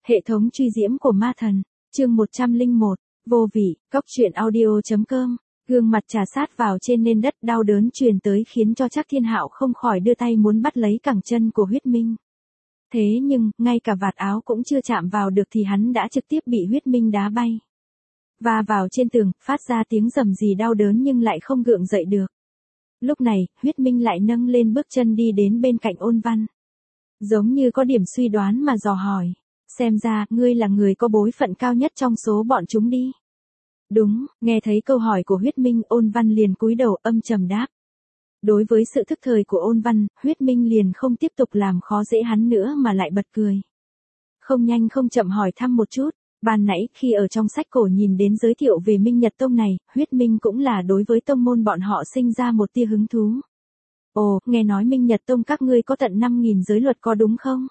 Hệ thống truy diễm của ma thần, chương 101, vô vị, cóc truyện audio.com, gương mặt trà sát vào trên nền đất đau đớn truyền tới khiến cho Trác Thiên Hạo không khỏi đưa tay muốn bắt lấy cẳng chân của Huyết Minh. Thế nhưng, ngay cả vạt áo cũng chưa chạm vào được thì hắn đã trực tiếp bị Huyết Minh đá bay. Và vào trên tường, phát ra tiếng rầm rì đau đớn nhưng lại không gượng dậy được. Lúc này, Huyết Minh lại nâng lên bước chân đi đến bên cạnh Ôn Văn. Giống như có điểm suy đoán mà dò hỏi. Xem ra, ngươi là người có bối phận cao nhất trong số bọn chúng đi. Đúng, nghe thấy câu hỏi của Huyết Minh, Ôn Văn liền cúi đầu âm trầm đáp. Đối với sự thức thời của Ôn Văn, Huyết Minh liền không tiếp tục làm khó dễ hắn nữa mà lại bật cười. Không nhanh không chậm hỏi thăm một chút, ban nãy khi ở trong sách cổ nhìn đến giới thiệu về Minh Nhật Tông này, Huyết Minh cũng là đối với tông môn bọn họ sinh ra một tia hứng thú. Ồ, nghe nói Minh Nhật Tông các ngươi có tận 5.000 giới luật có đúng không?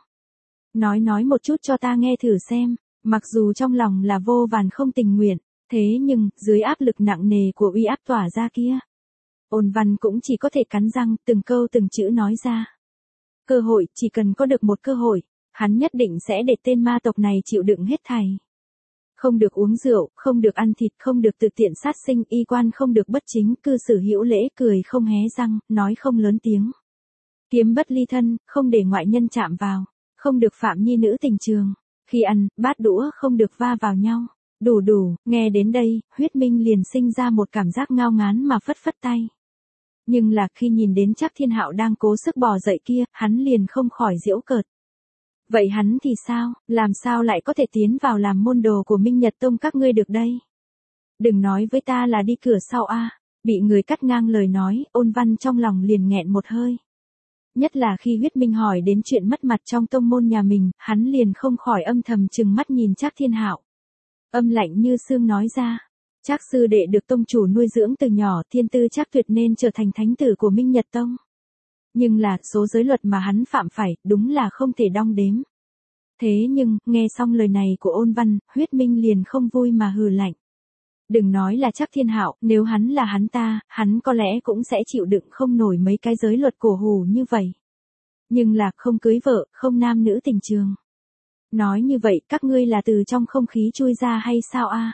Nói một chút cho ta nghe thử xem, mặc dù trong lòng là vô vàn không tình nguyện, thế nhưng, dưới áp lực nặng nề của uy áp tỏa ra kia. Ôn Văn cũng chỉ có thể cắn răng, từng câu từng chữ nói ra. Cơ hội, chỉ cần có được một cơ hội, hắn nhất định sẽ để tên ma tộc này chịu đựng hết thảy. Không được uống rượu, không được ăn thịt, không được tự tiện sát sinh, y quan không được bất chính, cư xử hữu lễ, cười không hé răng, nói không lớn tiếng. Kiếm bất ly thân, không để ngoại nhân chạm vào. Không được phạm nhi nữ tình trường. Khi ăn, bát đũa không được va vào nhau. Đủ, nghe đến đây, Huyết Minh liền sinh ra một cảm giác ngao ngán mà phất phất tay. Nhưng là khi nhìn đến Trác Thiên Hạo đang cố sức bò dậy kia, hắn liền không khỏi giễu cợt. Vậy hắn thì sao, làm sao lại có thể tiến vào làm môn đồ của Minh Nhật Tông các ngươi được đây? Đừng nói với ta là đi cửa sau a. Bị người cắt ngang lời nói, Ôn Văn trong lòng liền nghẹn một hơi. Nhất là khi Huyết Minh hỏi đến chuyện mất mặt trong tông môn nhà mình, hắn liền không khỏi âm thầm trừng mắt nhìn Trác Thiên Hạo. Âm lạnh như xương nói ra, Trác sư đệ được tông chủ nuôi dưỡng từ nhỏ, thiên tư Trác Tuyệt nên trở thành thánh tử của Minh Nhật Tông. Nhưng là, số giới luật mà hắn phạm phải, đúng là không thể đong đếm. Thế nhưng, nghe xong lời này của Ôn Văn, Huyết Minh liền không vui mà hừ lạnh. Đừng nói là Trác Thiên Hạo, nếu hắn là hắn ta, hắn có lẽ cũng sẽ chịu đựng không nổi mấy cái giới luật cổ hủ như vậy. Nhưng là không cưới vợ, không nam nữ tình trường. Nói như vậy, các ngươi là từ trong không khí chui ra hay sao a?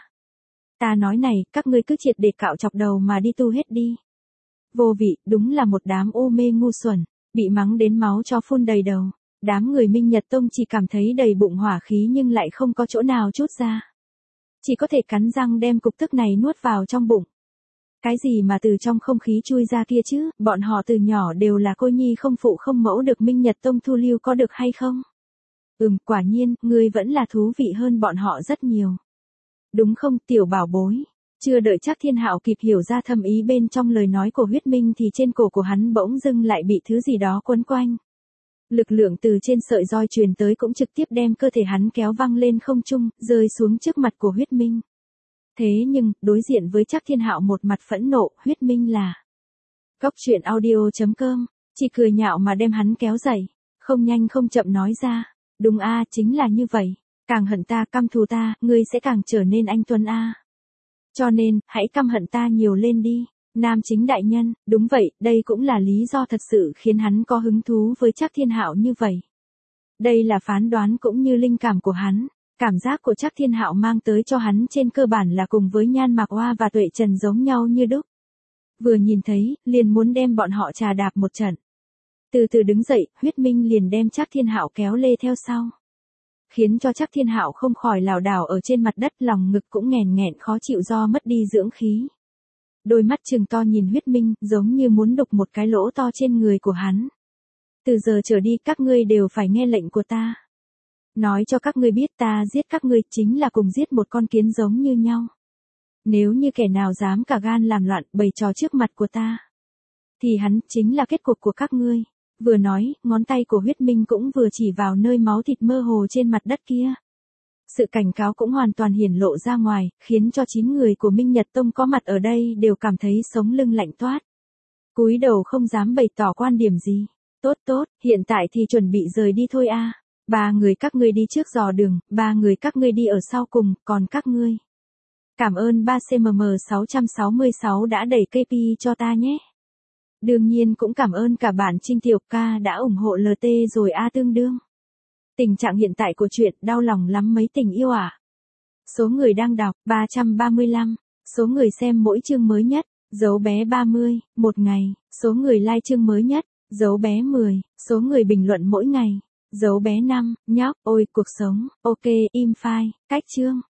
Ta nói này, các ngươi cứ triệt để cạo chọc đầu mà đi tu hết đi. Vô vị, đúng là một đám ô mê ngu xuẩn, bị mắng đến máu cho phun đầy đầu. Đám người Minh Nhật Tông chỉ cảm thấy đầy bụng hỏa khí nhưng lại không có chỗ nào trút ra. Chỉ có thể cắn răng đem cục tức này nuốt vào trong bụng. Cái gì mà từ trong không khí chui ra kia chứ, bọn họ từ nhỏ đều là cô nhi không phụ không mẫu được Minh Nhật Tông thu lưu có được hay không? Quả nhiên, ngươi vẫn là thú vị hơn bọn họ rất nhiều. Đúng không, tiểu bảo bối? Chưa đợi Trác Thiên Hạo kịp hiểu ra thâm ý bên trong lời nói của Huyết Minh thì trên cổ của hắn bỗng dưng lại bị thứ gì đó quấn quanh. Lực lượng từ trên sợi roi truyền tới cũng trực tiếp đem cơ thể hắn kéo văng lên không trung, rơi xuống trước mặt của Huyết Minh. Thế nhưng, đối diện với Trác Thiên Hạo một mặt phẫn nộ, Huyết Minh là cóc truyện audio.com, chỉ cười nhạo mà đem hắn kéo dậy, không nhanh không chậm nói ra, đúng a, chính là như vậy, càng hận ta, căm thù ta, ngươi sẽ càng trở nên anh tuấn a. Cho nên, hãy căm hận ta nhiều lên đi. Nam chính đại nhân, đúng vậy, đây cũng là lý do thật sự khiến hắn có hứng thú với Trác Thiên Hạo như vậy. Đây là phán đoán cũng như linh cảm của hắn, cảm giác của Trác Thiên Hạo mang tới cho hắn trên cơ bản là cùng với Nhan Mạc Oa và Tuệ Trần giống nhau như đúc. Vừa nhìn thấy, liền muốn đem bọn họ trà đạp một trận. Từ từ đứng dậy, Huyết Minh liền đem Trác Thiên Hạo kéo lê theo sau. Khiến cho Trác Thiên Hạo không khỏi lảo đảo ở trên mặt đất, lòng ngực cũng nghẹn khó chịu do mất đi dưỡng khí. Đôi mắt trừng to nhìn Huyết Minh, giống như muốn đục một cái lỗ to trên người của hắn. Từ giờ trở đi các ngươi đều phải nghe lệnh của ta. Nói cho các ngươi biết ta giết các ngươi chính là cùng giết một con kiến giống như nhau. Nếu như kẻ nào dám cả gan làm loạn bày trò trước mặt của ta, thì hắn chính là kết cục của các ngươi. Vừa nói, ngón tay của Huyết Minh cũng vừa chỉ vào nơi máu thịt mơ hồ trên mặt đất kia. Sự cảnh cáo cũng hoàn toàn hiển lộ ra ngoài, khiến cho 9 người của Minh Nhật Tông có mặt ở đây đều cảm thấy sống lưng lạnh toát. Cúi đầu không dám bày tỏ quan điểm gì. Tốt, hiện tại thì chuẩn bị rời đi thôi a. 3 người các ngươi đi trước dò đường, 3 người các ngươi đi ở sau cùng, còn các ngươi. Cảm ơn 3CMM666 đã đẩy KP cho ta nhé. Đương nhiên cũng cảm ơn cả bạn Trinh Tiểu Ca đã ủng hộ LT rồi a tương đương. Tình trạng hiện tại của chuyện đau lòng lắm mấy tình yêu à. Số người đang đọc 335. Số người xem mỗi chương mới nhất, dấu bé 30, một ngày. Số người like chương mới nhất, dấu bé 10. Số người bình luận mỗi ngày, dấu bé 5. Nhóc, ôi cuộc sống, ok, im file, cách chương.